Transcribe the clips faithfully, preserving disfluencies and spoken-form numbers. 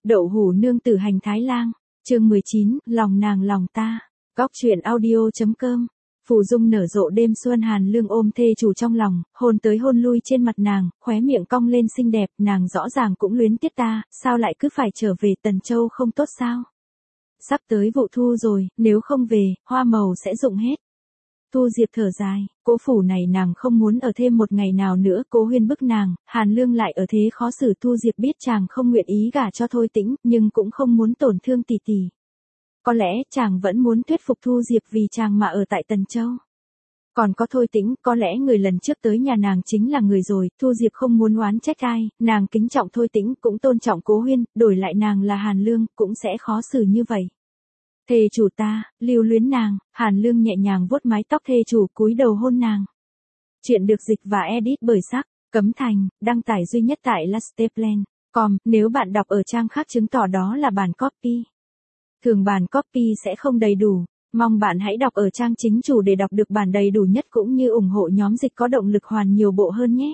Đậu hũ nương tử hành thái lang, chương mười chín, lòng nàng lòng ta. Góc truyện audio.com. Phù dung nở rộ đêm xuân, Hàn Lương ôm thê chủ trong lòng, hôn tới hôn lui trên mặt nàng, khóe miệng cong lên xinh đẹp, nàng rõ ràng cũng luyến tiếc ta, sao lại cứ phải trở về Tần Châu không tốt sao? Sắp tới vụ thu rồi, nếu không về, hoa màu sẽ rụng hết. Thu Diệp thở dài, cố phủ này nàng không muốn ở thêm một ngày nào nữa, Cố Huyên bức nàng, Hàn Lương lại ở thế khó xử. Thu Diệp biết chàng không nguyện ý gả cho Thôi Tĩnh, nhưng cũng không muốn tổn thương tỷ tỷ. Có lẽ chàng vẫn muốn thuyết phục Thu Diệp vì chàng mà ở tại Tần Châu. Còn có Thôi Tĩnh, có lẽ người lần trước tới nhà nàng chính là người rồi. Thu Diệp không muốn oán trách ai, nàng kính trọng Thôi Tĩnh, cũng tôn trọng Cố Huyên, đổi lại nàng là Hàn Lương, cũng sẽ khó xử như vậy. Thê chủ ta, lưu luyến nàng. Hàn Lương nhẹ nhàng vuốt mái tóc thê chủ, cúi đầu hôn nàng. Chuyện được dịch và edit bởi Sắc, Cấm Thành, đăng tải duy nhất tại lasteplan chấm com. Nếu bạn đọc ở trang khác chứng tỏ đó là bản copy. Thường bản copy sẽ không đầy đủ. Mong bạn hãy đọc ở trang chính chủ để đọc được bản đầy đủ nhất, cũng như ủng hộ nhóm dịch có động lực hoàn nhiều bộ hơn nhé.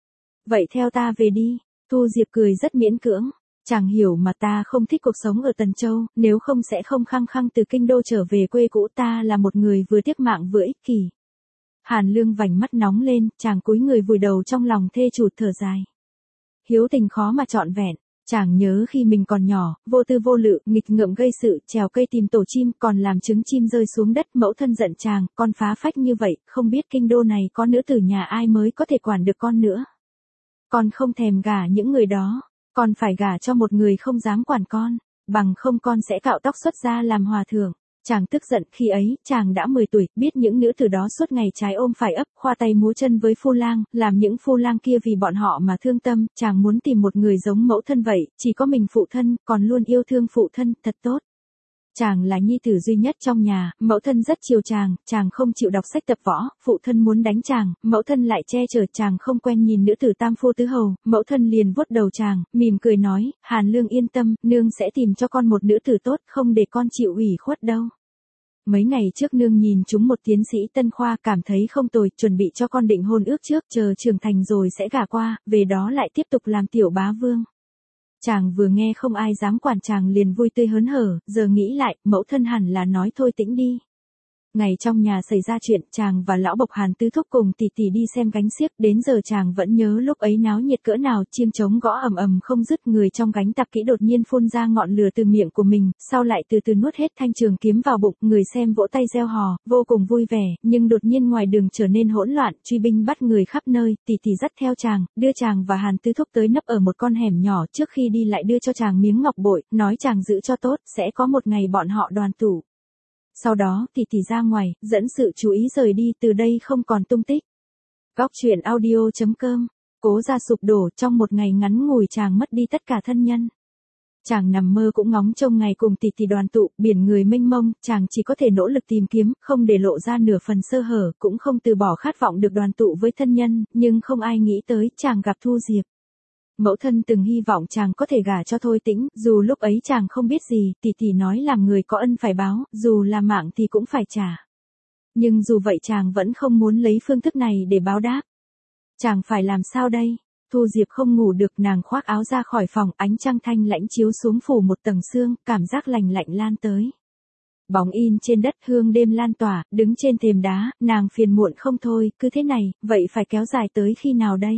Vậy theo ta về đi. Thu Diệp cười rất miễn cưỡng. Chàng hiểu mà, ta không thích cuộc sống ở Tần Châu, nếu không sẽ không khăng khăng từ kinh đô trở về quê cũ. Ta là một người vừa tiếc mạng vừa ích kỷ. Hàn Lương vành mắt nóng lên, chàng cúi người vùi đầu trong lòng thê chủ, thở dài. Hiếu tình khó mà trọn vẹn. Chàng nhớ khi mình còn nhỏ, vô tư vô lự, nghịch ngợm gây sự, trèo cây tìm tổ chim, còn làm trứng chim rơi xuống đất. Mẫu thân giận chàng, con phá phách như vậy, không biết kinh đô này có nữ tử nhà ai mới có thể quản được con nữa. Con không thèm gả những người đó. Con phải gả cho một người không dám quản con, bằng không con sẽ cạo tóc xuất gia làm hòa thượng. Chàng tức giận, khi ấy, chàng đã mười tuổi, biết những nữ tử đó suốt ngày trái ôm phải ấp, khoa tay múa chân với phu lang, làm những phu lang kia vì bọn họ mà thương tâm. Chàng muốn tìm một người giống mẫu thân vậy, chỉ có mình phụ thân, còn luôn yêu thương phụ thân, thật tốt. Chàng là nhi tử duy nhất trong nhà, mẫu thân rất chiều chàng, chàng không chịu đọc sách tập võ, phụ thân muốn đánh chàng, mẫu thân lại che chở chàng không quen nhìn nữ tử tam phu tứ hầu, mẫu thân liền vuốt đầu chàng, mỉm cười nói, Hàn Lương yên tâm, nương sẽ tìm cho con một nữ tử tốt, không để con chịu ủy khuất đâu. Mấy ngày trước nương nhìn chúng một tiến sĩ Tân Khoa, cảm thấy không tồi, chuẩn bị cho con định hôn ước trước, chờ trưởng thành rồi sẽ gả qua, về đó lại tiếp tục làm tiểu bá vương. Chàng vừa nghe không ai dám quản chàng liền vui tươi hớn hở, giờ nghĩ lại, mẫu thân hẳn là nói Thôi Tĩnh đi. Ngày trong nhà xảy ra chuyện, chàng và lão bộc Hàn Tứ Thúc cùng tỷ tỷ đi xem gánh xiếc, đến giờ chàng vẫn nhớ lúc ấy náo nhiệt cỡ nào, chiêng trống gõ ầm ầm không dứt, người trong gánh tạp kỹ đột nhiên phun ra ngọn lửa từ miệng của mình, sau lại từ từ nuốt hết thanh trường kiếm vào bụng, người xem vỗ tay reo hò, vô cùng vui vẻ, nhưng đột nhiên ngoài đường trở nên hỗn loạn, truy binh bắt người khắp nơi, tỷ tỷ dắt theo chàng, đưa chàng và Hàn Tứ Thúc tới nấp ở một con hẻm nhỏ, trước khi đi lại đưa cho chàng miếng ngọc bội, nói chàng giữ cho tốt, sẽ có một ngày bọn họ đoàn tụ. Sau đó, tỷ tỷ ra ngoài, dẫn sự chú ý rời đi, từ đây không còn tung tích. Góc truyện audio.com. Cố gia sụp đổ, trong một ngày ngắn ngủi chàng mất đi tất cả thân nhân. Chàng nằm mơ cũng ngóng trông ngày cùng tỷ tỷ đoàn tụ, biển người mênh mông, chàng chỉ có thể nỗ lực tìm kiếm, không để lộ ra nửa phần sơ hở, cũng không từ bỏ khát vọng được đoàn tụ với thân nhân, nhưng không ai nghĩ tới, chàng gặp Thu Diệp. Mẫu thân từng hy vọng chàng có thể gả cho Thôi Tĩnh, dù lúc ấy chàng không biết gì, tỷ tỷ nói làm người có ân phải báo, dù là mạng thì cũng phải trả. Nhưng dù vậy chàng vẫn không muốn lấy phương thức này để báo đáp. Chàng phải làm sao đây? Thu Diệp không ngủ được, nàng khoác áo ra khỏi phòng, ánh trăng thanh lãnh chiếu xuống phủ một tầng sương, cảm giác lành lạnh lan tới. Bóng in trên đất, hương đêm lan tỏa, đứng trên thềm đá, nàng phiền muộn không thôi, cứ thế này, vậy phải kéo dài tới khi nào đây?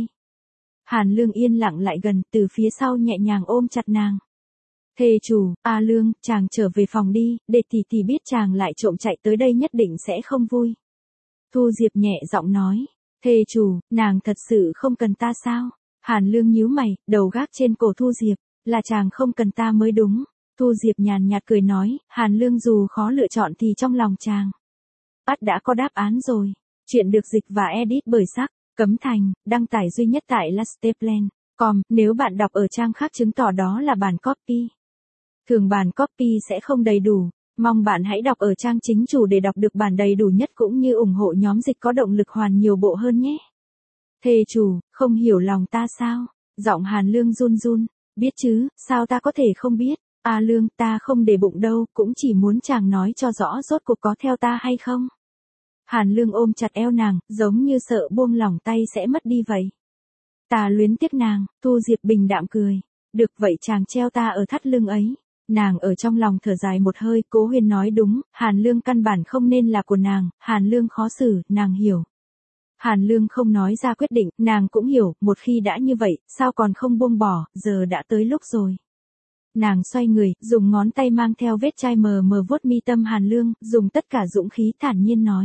Hàn Lương yên lặng lại gần, từ phía sau nhẹ nhàng ôm chặt nàng. Thê chủ, A Lương, chàng trở về phòng đi, để tỷ tỷ biết chàng lại trộm chạy tới đây nhất định sẽ không vui. Thu Diệp nhẹ giọng nói, thê chủ, nàng thật sự không cần ta sao? Hàn Lương nhíu mày, đầu gác trên cổ Thu Diệp, là chàng không cần ta mới đúng. Thu Diệp nhàn nhạt cười nói, Hàn Lương dù khó lựa chọn thì trong lòng chàng ắt đã có đáp án rồi. Chuyện được dịch và edit bởi Sắc, Cấm Thành, đăng tải duy nhất tại lasteplan chấm com. Nếu bạn đọc ở trang khác chứng tỏ đó là bản copy. Thường bản copy sẽ không đầy đủ. Mong bạn hãy đọc ở trang chính chủ để đọc được bản đầy đủ nhất, cũng như ủng hộ nhóm dịch có động lực hoàn nhiều bộ hơn nhé. Thê chủ, không hiểu lòng ta sao? Giọng Hàn Lương run run. Biết chứ, sao ta có thể không biết? A Lương, ta không để bụng đâu, cũng chỉ muốn chàng nói cho rõ rốt cuộc có theo ta hay không. Hàn Lương ôm chặt eo nàng, giống như sợ buông lỏng tay sẽ mất đi vậy. Ta luyến tiếc nàng. Thu Diệp bình đạm cười. Được vậy chàng treo ta ở thắt lưng ấy. Nàng ở trong lòng thở dài một hơi, Cố Huyên nói đúng, Hàn Lương căn bản không nên là của nàng, Hàn Lương khó xử, nàng hiểu. Hàn Lương không nói ra quyết định, nàng cũng hiểu, một khi đã như vậy, sao còn không buông bỏ, giờ đã tới lúc rồi. Nàng xoay người, dùng ngón tay mang theo vết chai mờ mờ vuốt mi tâm Hàn Lương, dùng tất cả dũng khí thản nhiên nói.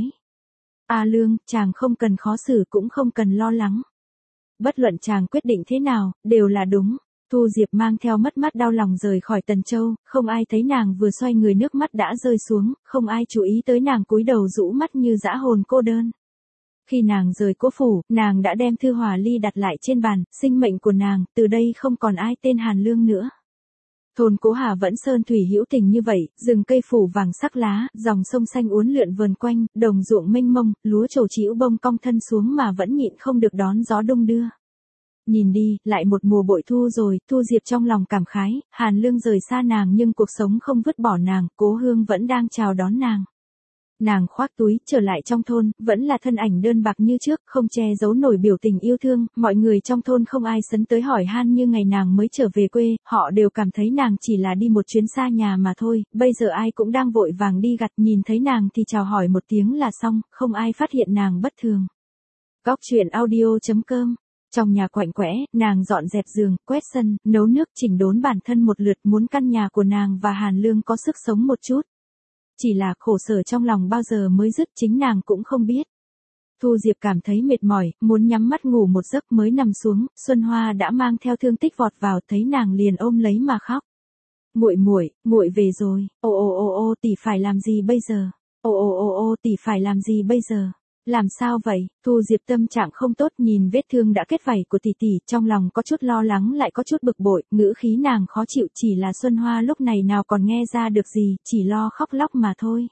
A Lương, chàng không cần khó xử cũng không cần lo lắng. Bất luận chàng quyết định thế nào, đều là đúng. Thu Diệp mang theo mất mát đau lòng rời khỏi Tần Châu, không ai thấy nàng vừa xoay người nước mắt đã rơi xuống, không ai chú ý tới nàng cúi đầu rũ mắt như dã hồn cô đơn. Khi nàng rời Cố phủ, nàng đã đem thư hòa ly đặt lại trên bàn, sinh mệnh của nàng, từ đây không còn ai tên Hàn Lương nữa. Thôn Cố Hà vẫn sơn thủy hữu tình như vậy, rừng cây phủ vàng sắc lá, dòng sông xanh uốn lượn vờn quanh, đồng ruộng mênh mông, lúa trổ trĩu bông cong thân xuống mà vẫn nhịn không được đón gió đung đưa. Nhìn đi, lại một mùa bội thu rồi, Thu Diệp trong lòng cảm khái, Hàn Lương rời xa nàng nhưng cuộc sống không vứt bỏ nàng, Cố Hương vẫn đang chào đón nàng. Nàng khoác túi, trở lại trong thôn, vẫn là thân ảnh đơn bạc như trước, không che giấu nổi biểu tình yêu thương, mọi người trong thôn không ai sấn tới hỏi han như ngày nàng mới trở về quê, họ đều cảm thấy nàng chỉ là đi một chuyến xa nhà mà thôi, bây giờ ai cũng đang vội vàng đi gặt, nhìn thấy nàng thì chào hỏi một tiếng là xong, không ai phát hiện nàng bất thường. Góc truyện audio chấm com. Trong nhà quạnh quẽ, nàng dọn dẹp giường, quét sân, nấu nước, chỉnh đốn bản thân một lượt, muốn căn nhà của nàng và Hàn Lương có sức sống một chút. Chỉ là khổ sở trong lòng bao giờ mới dứt, chính nàng cũng không biết. Thu Diệp cảm thấy mệt mỏi, muốn nhắm mắt ngủ một giấc, mới nằm xuống, Xuân Hoa đã mang theo thương tích vọt vào, thấy nàng liền ôm lấy mà khóc. Muội muội, muội về rồi. Ô ô ô ô, tỷ phải làm gì bây giờ? Ô ô ô ô, tỷ phải làm gì bây giờ? Làm sao vậy? Thu Diệp tâm trạng không tốt, nhìn vết thương đã kết vảy của tỷ tỷ, trong lòng có chút lo lắng lại có chút bực bội, ngữ khí nàng khó chịu, chỉ là Xuân Hoa lúc này nào còn nghe ra được gì, chỉ lo khóc lóc mà thôi.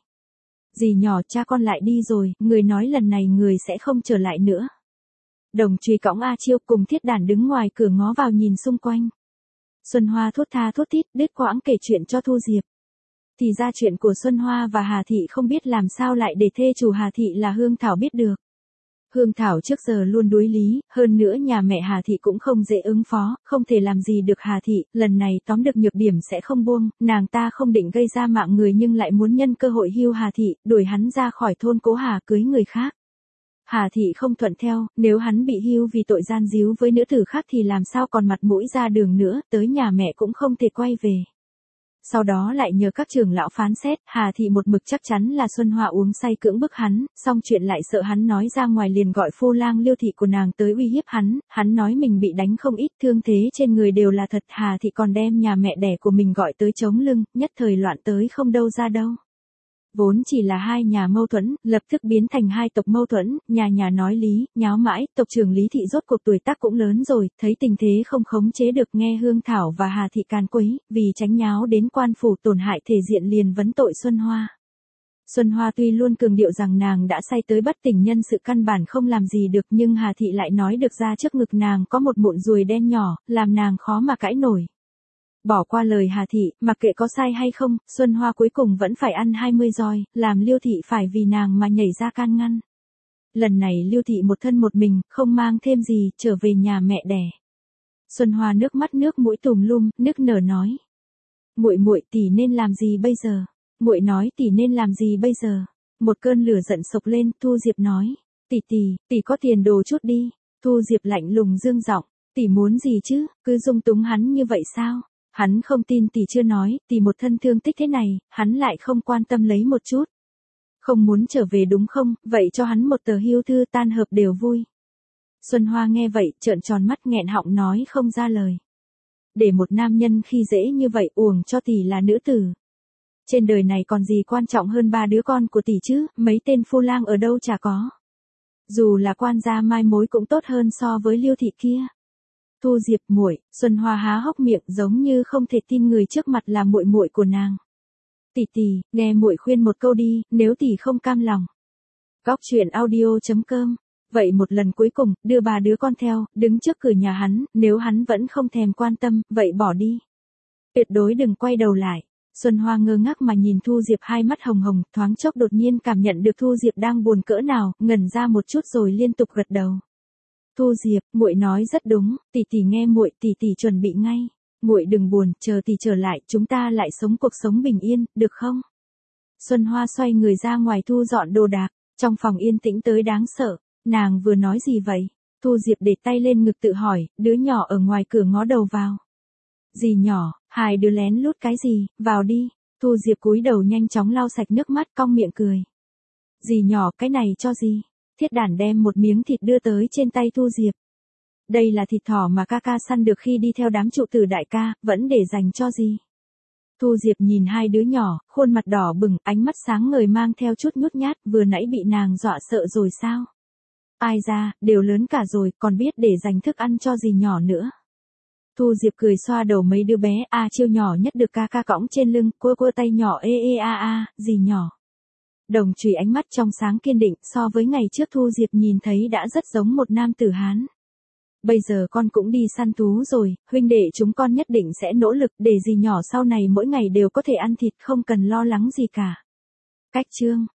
Dì nhỏ, cha con lại đi rồi, người nói lần này người sẽ không trở lại nữa. Đồng Truy cõng A Chiêu cùng Thiết Đản đứng ngoài cửa ngó vào nhìn xung quanh. Xuân Hoa thốt tha thốt thít, đứt quãng kể chuyện cho Thu Diệp. Thì ra chuyện của Xuân Hoa và Hà Thị không biết làm sao lại để thê chủ Hà Thị là Hương Thảo biết được. Hương Thảo trước giờ luôn đối lý, hơn nữa nhà mẹ Hà Thị cũng không dễ ứng phó, không thể làm gì được Hà Thị, lần này tóm được nhược điểm sẽ không buông, nàng ta không định gây ra mạng người nhưng lại muốn nhân cơ hội hưu Hà Thị, đuổi hắn ra khỏi thôn Cố Hà cưới người khác. Hà Thị không thuận theo, nếu hắn bị hưu vì tội gian díu với nữ tử khác thì làm sao còn mặt mũi ra đường nữa, tới nhà mẹ cũng không thể quay về. Sau đó lại nhờ các trưởng lão phán xét, Hà Thị một mực chắc chắn là Xuân Hoa uống say cưỡng bức hắn, xong chuyện lại sợ hắn nói ra ngoài liền gọi phu lang Liêu Thị của nàng tới uy hiếp hắn, hắn nói mình bị đánh không ít, thương thế trên người đều là thật, Hà Thị còn đem nhà mẹ đẻ của mình gọi tới chống lưng, nhất thời loạn tới không đâu ra đâu. Vốn chỉ là hai nhà mâu thuẫn, lập tức biến thành hai tộc mâu thuẫn, nhà nhà nói lý, nháo mãi, tộc trưởng Lý Thị rốt cuộc tuổi tác cũng lớn rồi, thấy tình thế không khống chế được nghe Hương Thảo và Hà Thị càn quấy, vì tránh nháo đến quan phủ tổn hại thể diện liền vấn tội Xuân Hoa. Xuân Hoa tuy luôn cường điệu rằng nàng đã say tới bất tỉnh nhân sự căn bản không làm gì được nhưng Hà Thị lại nói được ra trước ngực nàng có một mụn ruồi đen nhỏ, làm nàng khó mà cãi nổi. Bỏ qua lời Hà Thị, mặc kệ có sai hay không, Xuân Hoa cuối cùng vẫn phải ăn hai mươi roi, làm Liêu Thị phải vì nàng mà nhảy ra can ngăn. Lần này Liêu Thị một thân một mình, không mang thêm gì, trở về nhà mẹ đẻ. Xuân Hoa nước mắt nước mũi tùm lum, nức nở nói: "Muội muội, tỷ nên làm gì bây giờ?" Muội nói: "Tỷ nên làm gì bây giờ?" Một cơn lửa giận sộc lên, Thu Diệp nói: "Tỷ tỷ, tỷ có tiền đồ chút đi." Thu Diệp lạnh lùng dương giọng: "Tỷ muốn gì chứ, cứ dung túng hắn như vậy sao?" Hắn không tin tỷ chưa nói, tỷ một thân thương tích thế này, hắn lại không quan tâm lấy một chút. Không muốn trở về đúng không, vậy cho hắn một tờ hưu thư tan hợp đều vui. Xuân Hoa nghe vậy, trợn tròn mắt nghẹn họng nói không ra lời. Để một nam nhân khi dễ như vậy uổng cho tỷ là nữ tử. Trên đời này còn gì quan trọng hơn ba đứa con của tỷ chứ, mấy tên phu lang ở đâu chả có. Dù là quan gia mai mối cũng tốt hơn so với Liêu Thị kia. Thu Diệp muội, Xuân Hoa há hốc miệng giống như không thể tin người trước mặt là muội muội của nàng. Tỷ tỷ, nghe muội khuyên một câu đi, nếu tỷ không cam lòng. Góc truyện audio chấm com. Vậy một lần cuối cùng, đưa ba đứa con theo, đứng trước cửa nhà hắn, nếu hắn vẫn không thèm quan tâm, vậy bỏ đi. Tuyệt đối đừng quay đầu lại. Xuân Hoa ngơ ngác mà nhìn Thu Diệp, hai mắt hồng hồng, thoáng chốc đột nhiên cảm nhận được Thu Diệp đang buồn cỡ nào, ngẩn ra một chút rồi liên tục gật đầu. Thu Diệp, muội nói rất đúng, tỷ tỷ nghe muội, tỷ tỷ chuẩn bị ngay. Muội đừng buồn, chờ tỷ trở lại, chúng ta lại sống cuộc sống bình yên, được không? Xuân Hoa xoay người ra ngoài thu dọn đồ đạc, trong phòng yên tĩnh tới đáng sợ, nàng vừa nói gì vậy? Thu Diệp để tay lên ngực tự hỏi, đứa nhỏ ở ngoài cửa ngó đầu vào. Dì nhỏ, hai đứa lén lút cái gì, vào đi. Thu Diệp cúi đầu nhanh chóng lau sạch nước mắt cong miệng cười. Dì nhỏ, cái này cho gì? Thiết Đản đem một miếng thịt đưa tới trên tay Thu Diệp. Đây là thịt thỏ mà ca ca săn được khi đi theo đám trụ tử đại ca, vẫn để dành cho dì. Thu Diệp nhìn hai đứa nhỏ, khuôn mặt đỏ bừng, ánh mắt sáng ngời mang theo chút nhút nhát, vừa nãy bị nàng dọa sợ rồi sao? Ai ra, đều lớn cả rồi, còn biết để dành thức ăn cho dì nhỏ nữa. Thu Diệp cười xoa đầu mấy đứa bé, a chiêu nhỏ nhất được ca ca cõng trên lưng, cua cua tay nhỏ ê ê a a, dì nhỏ. Đồng Trùy ánh mắt trong sáng kiên định, so với ngày trước Thu Diệp nhìn thấy đã rất giống một nam tử Hán. Bây giờ con cũng đi săn thú rồi, huynh đệ chúng con nhất định sẽ nỗ lực để dì nhỏ sau này mỗi ngày đều có thể ăn thịt không cần lo lắng gì cả. Cách chương